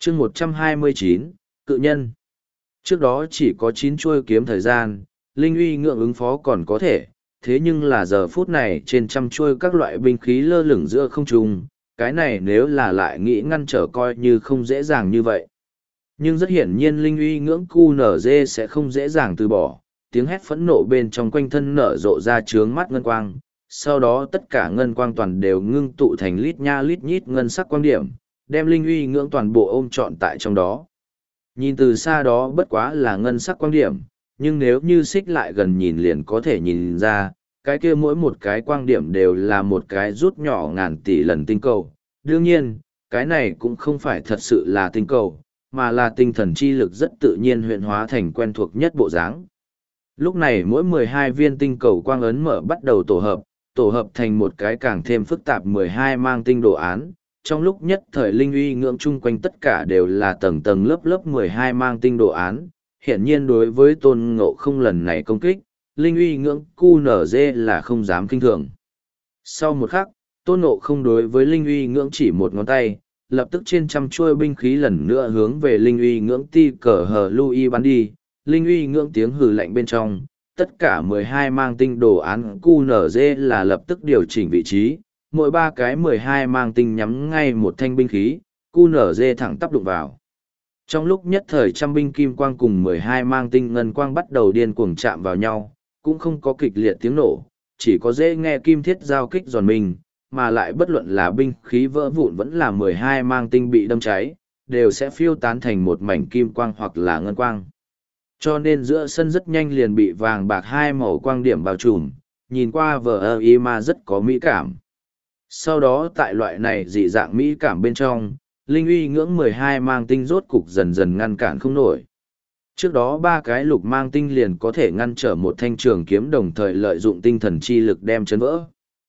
chương 129, cự nhân. Trước đó chỉ có 9 chuôi kiếm thời gian, Linh uy ngưỡng ứng phó còn có thể, thế nhưng là giờ phút này trên trăm chuôi các loại binh khí lơ lửng giữa không trung, cái này nếu là lại nghĩ ngăn trở coi như không dễ dàng như vậy. Nhưng rất hiển nhiên Linh uy ngưỡng QNZ sẽ không dễ dàng từ bỏ, tiếng hét phẫn nộ bên trong quanh thân nở rộ ra trướng mắt ngân quang, sau đó tất cả ngân quang toàn đều ngưng tụ thành lít nha lít nhít ngân sắc quang điểm, đem Linh uy ngưỡng toàn bộ ôm trọn tại trong đó. Nhìn từ xa đó bất quá là ngân sắc quang điểm, nhưng nếu như xích lại gần nhìn liền có thể nhìn ra, cái kia mỗi một cái quang điểm đều là một cái rút nhỏ ngàn tỷ lần tinh cầu. Đương nhiên, cái này cũng không phải thật sự là tinh cầu, mà là tinh thần chi lực rất tự nhiên huyện hóa thành quen thuộc nhất bộ dáng. Lúc này mỗi 12 viên tinh cầu quang ấn mở bắt đầu tổ hợp thành một cái càng thêm phức tạp 12 mang tinh đồ án. Trong lúc nhất thời Linh uy ngưỡng chung quanh tất cả đều là tầng tầng lớp lớp 12 mang tinh đồ án. Hiển nhiên đối với Tôn Ngộ Không lần này công kích, Linh uy ngưỡng QNZ là không dám kinh thường. Sau một khắc, Tôn Ngộ Không đối với Linh uy ngưỡng chỉ một ngón tay, lập tức trên trăm chuôi binh khí lần nữa hướng về Linh uy ngưỡng ti cờ hờ lui bắn đi. Linh uy ngưỡng tiếng hừ lạnh bên trong, tất cả 12 mang tinh đồ án QNZ là lập tức điều chỉnh vị trí, mỗi ba cái 12 mang tinh nhắm ngay một thanh binh khí, QNZ thẳng tắp đụng vào. Trong lúc nhất thời trăm binh kim quang cùng 12 mang tinh ngân quang bắt đầu điên cuồng chạm vào nhau, cũng không có kịch liệt tiếng nổ, chỉ có dễ nghe kim thiết giao kích giòn mình, mà lại bất luận là binh khí vỡ vụn vẫn là 12 mang tinh bị đâm cháy, đều sẽ phiêu tán thành một mảnh kim quang hoặc là ngân quang. Cho nên giữa sân rất nhanh liền bị vàng bạc hai màu quang điểm bao trùm, nhìn qua mà rất có mỹ cảm. Sau đó tại loại này dị dạng mỹ cảm bên trong, Linh uy ngưỡng 12 mang tinh rốt cục dần dần ngăn cản không nổi. Trước đó ba cái lục mang tinh liền có thể ngăn trở một thanh trường kiếm đồng thời lợi dụng tinh thần chi lực đem chấn vỡ.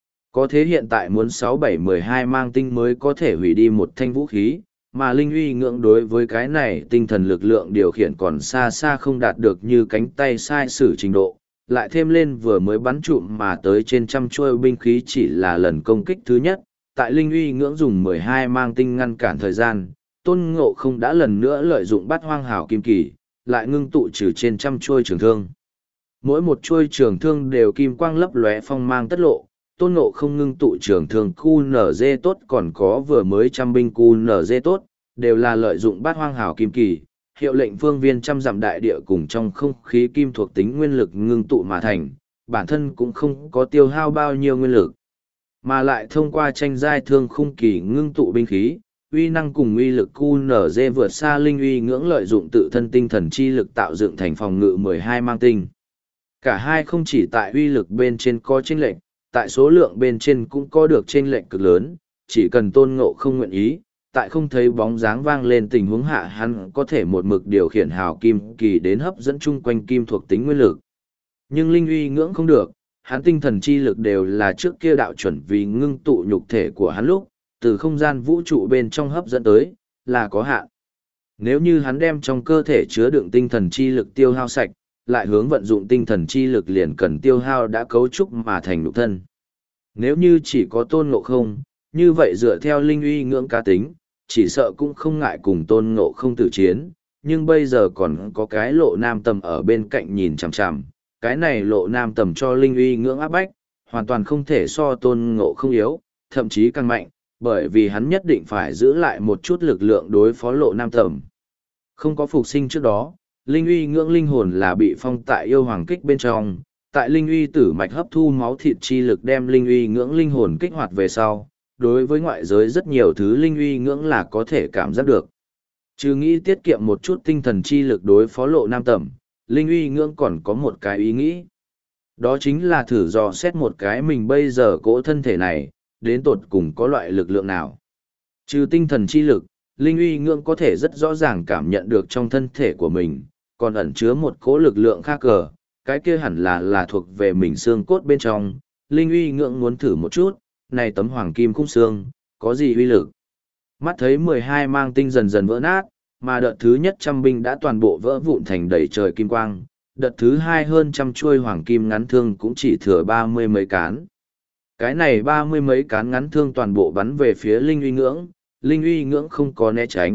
Có thế hiện tại muốn 6-7-12 mang tinh mới có thể hủy đi một thanh vũ khí, mà Linh uy ngưỡng đối với cái này tinh thần lực lượng điều khiển còn xa xa không đạt được như cánh tay sai sử trình độ. Lại thêm lên vừa mới bắn trụm mà tới trên trăm chuôi binh khí chỉ là lần công kích thứ nhất, tại Linh uy ngưỡng dùng 12 mang tinh ngăn cản thời gian, Tôn Ngộ Không đã lần nữa lợi dụng Bát Hoang Hảo Kim Kỳ, lại ngưng tụ trừ trên trăm chuôi trường thương. Mỗi một chuôi trường thương đều kim quang lấp lóe phong mang tất lộ, Tôn Ngộ Không ngưng tụ trường thương QNZ tốt còn có vừa mới trăm binh QNZ tốt, đều là lợi dụng Bát Hoang Hảo Kim Kỳ, hiệu lệnh phương viên trăm dặm đại địa cùng trong không khí kim thuộc tính nguyên lực ngưng tụ mà thành, bản thân cũng không có tiêu hao bao nhiêu nguyên lực, mà lại thông qua tranh giai thương khung kỳ ngưng tụ binh khí, uy năng cùng uy lực QNZ vượt xa Linh uy ngưỡng lợi dụng tự thân tinh thần chi lực tạo dựng thành phòng ngự 12 mang tinh. Cả hai không chỉ tại uy lực bên trên có chênh lệch, tại số lượng bên trên cũng có được chênh lệch cực lớn, chỉ cần Tôn Ngộ Không nguyện ý, tại không thấy bóng dáng vang lên tình huống hạ hắn có thể một mực điều khiển hào kim kỳ đến hấp dẫn chung quanh kim thuộc tính nguyên lực. Nhưng Linh uy ngưỡng không được, hắn tinh thần chi lực đều là trước kia đạo chuẩn vì ngưng tụ nhục thể của hắn lúc, từ không gian vũ trụ bên trong hấp dẫn tới, là có hạn. Nếu như hắn đem trong cơ thể chứa đựng tinh thần chi lực tiêu hao sạch, lại hướng vận dụng tinh thần chi lực liền cần tiêu hao đã cấu trúc mà thành nhục thân. Nếu như chỉ có Tôn Ngộ Không, như vậy dựa theo Linh uy ngưỡng cá tính, chỉ sợ cũng không ngại cùng Tôn Ngộ Không tử chiến, nhưng bây giờ còn có cái Lộ Nam Tầm ở bên cạnh nhìn chằm chằm, cái này Lộ Nam Tầm cho Linh uy ngưỡng áp bách, hoàn toàn không thể so Tôn Ngộ Không yếu, thậm chí càng mạnh, bởi vì hắn nhất định phải giữ lại một chút lực lượng đối phó Lộ Nam Tầm. Không có phục sinh trước đó, Linh uy ngưỡng linh hồn là bị phong tại yêu hoàng kích bên trong, tại Linh uy tử mạch hấp thu máu thịt chi lực đem Linh uy ngưỡng linh hồn kích hoạt về sau, đối với ngoại giới rất nhiều thứ Linh uy ngưỡng là có thể cảm giác được. Trừ nghĩ tiết kiệm một chút tinh thần chi lực đối phó Lộ Nam Tầm, Linh uy ngưỡng còn có một cái ý nghĩ. Đó chính là thử dò xét một cái mình bây giờ cỗ thân thể này, đến tột cùng có loại lực lượng nào. Trừ tinh thần chi lực, Linh uy ngưỡng có thể rất rõ ràng cảm nhận được trong thân thể của mình, còn ẩn chứa một cỗ lực lượng khác cờ, cái kia hẳn là thuộc về mình xương cốt bên trong. Linh uy ngưỡng muốn thử một chút, này tấm hoàng kim khung xương, có gì uy lực. Mắt thấy 12 mang tinh dần dần vỡ nát, mà đợt thứ nhất trăm binh đã toàn bộ vỡ vụn thành đầy trời kim quang, đợt thứ hai hơn trăm chuôi hoàng kim ngắn thương cũng chỉ thừa 30 mấy cán. Cái này 30 mấy cán ngắn thương toàn bộ bắn về phía Linh uy ngưỡng không có né tránh,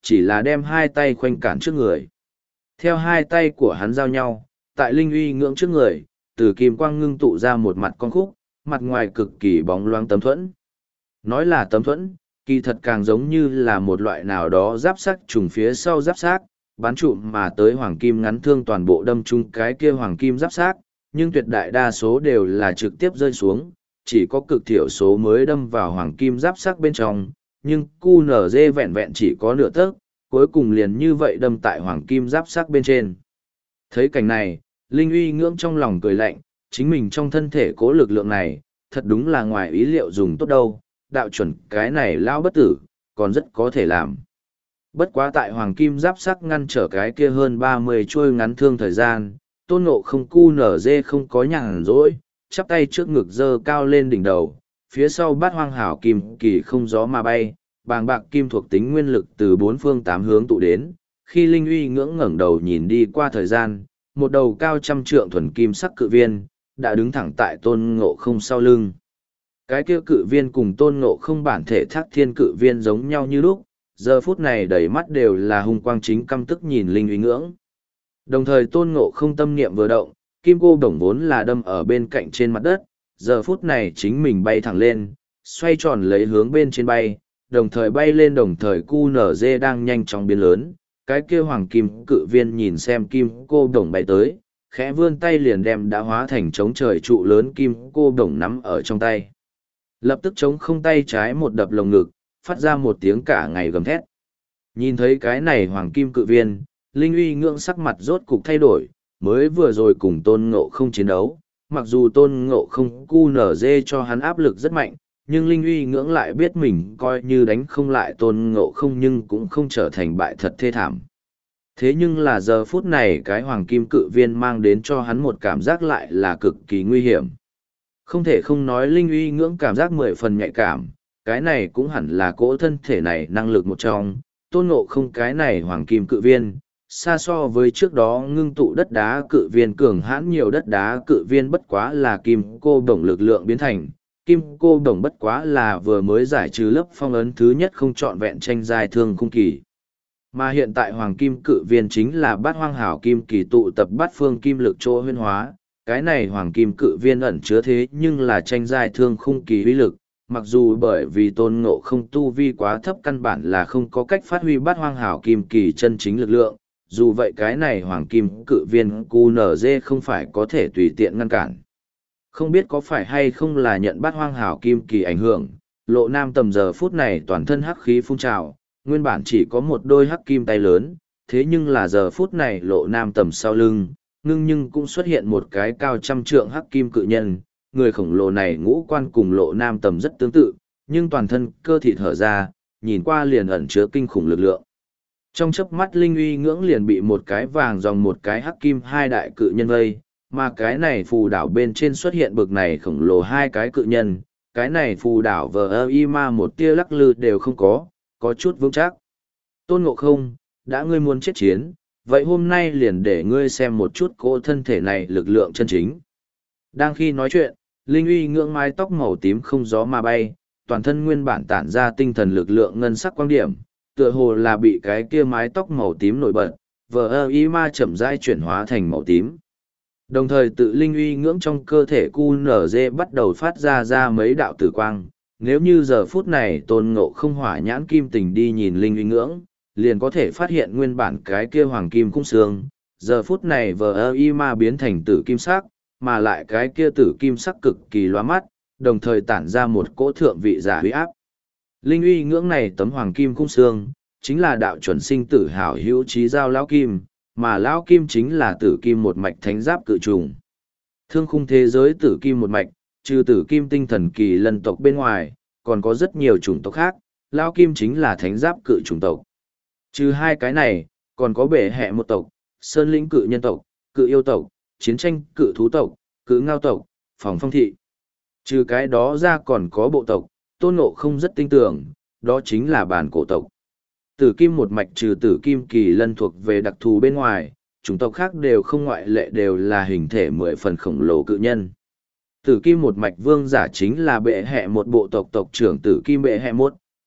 chỉ là đem hai tay khoanh cản trước người. Theo hai tay của hắn giao nhau, tại linh uy ngưỡng trước người, từ kim quang ngưng tụ ra một mặt con khúc, mặt ngoài cực kỳ bóng loáng tấm thuẫn. Nói là tấm thuẫn, kỳ thật càng giống như là một loại nào đó giáp sắc trùng phía sau giáp xác, bắn trụm mà tới hoàng kim ngắn thương toàn bộ đâm chung cái kia hoàng kim giáp xác, nhưng tuyệt đại đa số đều là trực tiếp rơi xuống, chỉ có cực thiểu số mới đâm vào hoàng kim giáp xác bên trong, nhưng QNZ vẹn vẹn chỉ có nửa tấc, cuối cùng liền như vậy đâm tại hoàng kim giáp xác bên trên. Thấy cảnh này, Linh uy ngưỡng trong lòng cười lạnh, chính mình trong thân thể cố lực lượng này, thật đúng là ngoài ý liệu dùng tốt đâu, đạo chuẩn cái này lao bất tử, còn rất có thể làm. Bất quá tại hoàng kim giáp sắc ngăn trở cái kia hơn 30 chuôi ngắn thương thời gian, Tôn Ngộ Không QNZ không có nhàn rỗi, chắp tay trước ngực giơ cao lên đỉnh đầu, phía sau bát hoang hảo kim kỳ không gió mà bay, bàng bạc kim thuộc tính nguyên lực từ bốn phương tám hướng tụ đến. Khi Linh uy ngưỡng ngẩng đầu nhìn đi qua thời gian, một đầu cao trăm trượng thuần kim sắc cự viên, đã đứng thẳng tại Tôn Ngộ Không sau lưng. Cái kia cự viên cùng Tôn Ngộ Không bản thể Thác Thiên cự viên giống nhau như lúc, giờ phút này đầy mắt đều là hung quang chính căm tức nhìn Linh uy ngưỡng. Đồng thời Tôn Ngộ Không tâm niệm vừa động, kim cô đồng vốn là đâm ở bên cạnh trên mặt đất, giờ phút này chính mình bay thẳng lên, xoay tròn lấy hướng bên trên bay, đồng thời bay lên đồng thời QNZ đang nhanh chóng biến lớn. Cái kia hoàng kim cự viên nhìn xem kim cô đồng bay tới, khẽ vươn tay liền đem đã hóa thành trống trời trụ lớn kim cô đồng nắm ở trong tay. Lập tức trống không tay trái một đập lồng ngực, phát ra một tiếng cả ngày gầm thét. Nhìn thấy cái này hoàng kim cự viên, Linh uy ngưỡng sắc mặt rốt cục thay đổi, mới vừa rồi cùng Tôn Ngộ Không chiến đấu, mặc dù Tôn Ngộ Không QNZ cho hắn áp lực rất mạnh, nhưng Linh uy ngưỡng lại biết mình coi như đánh không lại Tôn Ngộ Không nhưng cũng không trở thành bại thật thê thảm. Thế nhưng là giờ phút này cái hoàng kim cự viên mang đến cho hắn một cảm giác lại là cực kỳ nguy hiểm. Không thể không nói Linh uy ngưỡng cảm giác 10 phần nhạy cảm, cái này cũng hẳn là cỗ thân thể này năng lực một trong, Tôn Ngộ Không cái này hoàng kim cự viên, xa so với trước đó ngưng tụ đất đá cự viên cường hãn nhiều. Đất đá cự viên bất quá là kim cô đồng lực lượng biến thành, kim cô đồng bất quá là vừa mới giải trừ lớp phong ấn thứ nhất không trọn vẹn tranh giai thương khung kỳ. Mà hiện tại hoàng kim cự viên chính là bát hoang hảo kim kỳ tụ tập bát phương kim lực chỗ huyên hóa, cái này hoàng kim cự viên ẩn chứa thế nhưng là tranh giai thương khung kỳ uy lực, mặc dù bởi vì Tôn Ngộ Không tu vi quá thấp căn bản là không có cách phát huy bát hoang hảo kim kỳ chân chính lực lượng, dù vậy cái này hoàng kim cự viên QNZ không phải có thể tùy tiện ngăn cản. Không biết có phải hay không là nhận bát hoang hảo kim kỳ ảnh hưởng, Lộ Nam Tầm giờ phút này toàn thân hắc khí phun trào, nguyên bản chỉ có một đôi hắc kim tay lớn, thế nhưng là giờ phút này Lộ Nam Tầm sau lưng, nhưng cũng xuất hiện một cái cao trăm trượng hắc kim cự nhân, người khổng lồ này ngũ quan cùng Lộ Nam Tầm rất tương tự, nhưng toàn thân cơ thịt hở ra, nhìn qua liền ẩn chứa kinh khủng lực lượng. Trong chớp mắt Linh uy ngưỡng liền bị một cái vàng dòng một cái hắc kim hai đại cự nhân vây, mà cái này phù đảo bên trên xuất hiện bực này khổng lồ hai cái cự nhân, cái này phù đảo vờ y ma một tia lắc lư đều không có chút vững chắc. Tôn Ngộ Không, đã ngươi muốn chết chiến, vậy hôm nay liền để ngươi xem một chút cỗ thân thể này lực lượng chân chính. Đang khi nói chuyện, Linh uy ngưỡng mái tóc màu tím không gió mà bay, toàn thân nguyên bản tản ra tinh thần lực lượng ngân sắc quang điểm, tựa hồ là bị cái kia mái tóc màu tím nổi bật, vờ y ma chậm rãi chuyển hóa thành màu tím. Đồng thời tự Linh uy ngưỡng trong cơ thể QNZ bắt đầu phát ra mấy đạo tử quang. Nếu như giờ phút này Tôn Ngộ Không hỏa nhãn kim tình đi nhìn Linh uy ngưỡng, liền có thể phát hiện nguyên bản cái kia hoàng kim khung xương, giờ phút này vờ y ma biến thành tử kim sắc, mà lại cái kia tử kim sắc cực kỳ lóa mắt, đồng thời tản ra một cỗ thượng vị giả huy áp. Linh uy ngưỡng này tấm hoàng kim khung xương, chính là đạo chuẩn sinh tử hảo hữu trí giao lão kim, mà lão kim chính là tử kim một mạch thánh giáp cự trùng. Thương khung thế giới tử kim một mạch, trừ tử kim tinh thần kỳ lân tộc bên ngoài, còn có rất nhiều chủng tộc khác, lão kim chính là thánh giáp cự chủng tộc. Trừ hai cái này, còn có bệ hệ một tộc, sơn lĩnh cự nhân tộc, cự yêu tộc, chiến tranh cự thú tộc, cự ngao tộc, phòng phong thị. Trừ cái đó ra còn có bộ tộc, Tôn Ngộ Không rất tin tưởng, đó chính là bản cổ tộc. Tử kim một mạch trừ tử kim kỳ lân thuộc về đặc thù bên ngoài, chủng tộc khác đều không ngoại lệ đều là hình thể 10 phần khổng lồ cự nhân. Tử kim một mạch vương giả chính là bệ hệ một bộ tộc tộc trưởng tử kim bệ hệ một,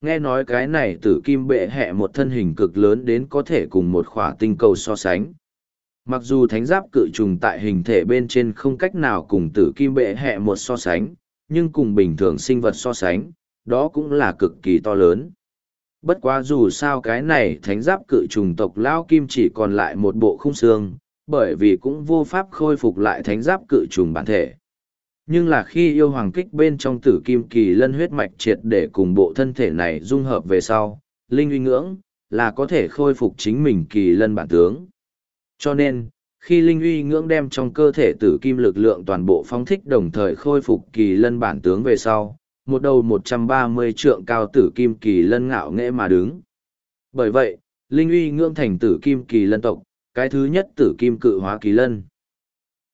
Nghe nói cái này tử kim bệ hệ một thân hình cực lớn đến có thể cùng một khỏa tinh cầu so sánh. Mặc dù thánh giáp cự trùng tại hình thể bên trên không cách nào cùng tử kim bệ hệ một so sánh, nhưng cùng bình thường sinh vật so sánh, đó cũng là cực kỳ to lớn. Bất quá dù sao cái này thánh giáp cự trùng tộc Lao Kim chỉ còn lại một bộ khung xương, bởi vì cũng vô pháp khôi phục lại thánh giáp cự trùng bản thể. Nhưng là khi yêu hoàng kích bên trong tử kim kỳ lân huyết mạch triệt để cùng bộ thân thể này dung hợp về sau, linh uy ngưỡng, là có thể khôi phục chính mình kỳ lân bản tướng. Cho nên, khi linh uy ngưỡng đem trong cơ thể tử kim lực lượng toàn bộ phóng thích đồng thời khôi phục kỳ lân bản tướng về sau, một đầu 130 trượng cao tử kim kỳ lân ngạo nghễ mà đứng. Bởi vậy, linh uy ngưỡng thành tử kim kỳ lân tộc, cái thứ nhất tử kim cự hóa kỳ lân.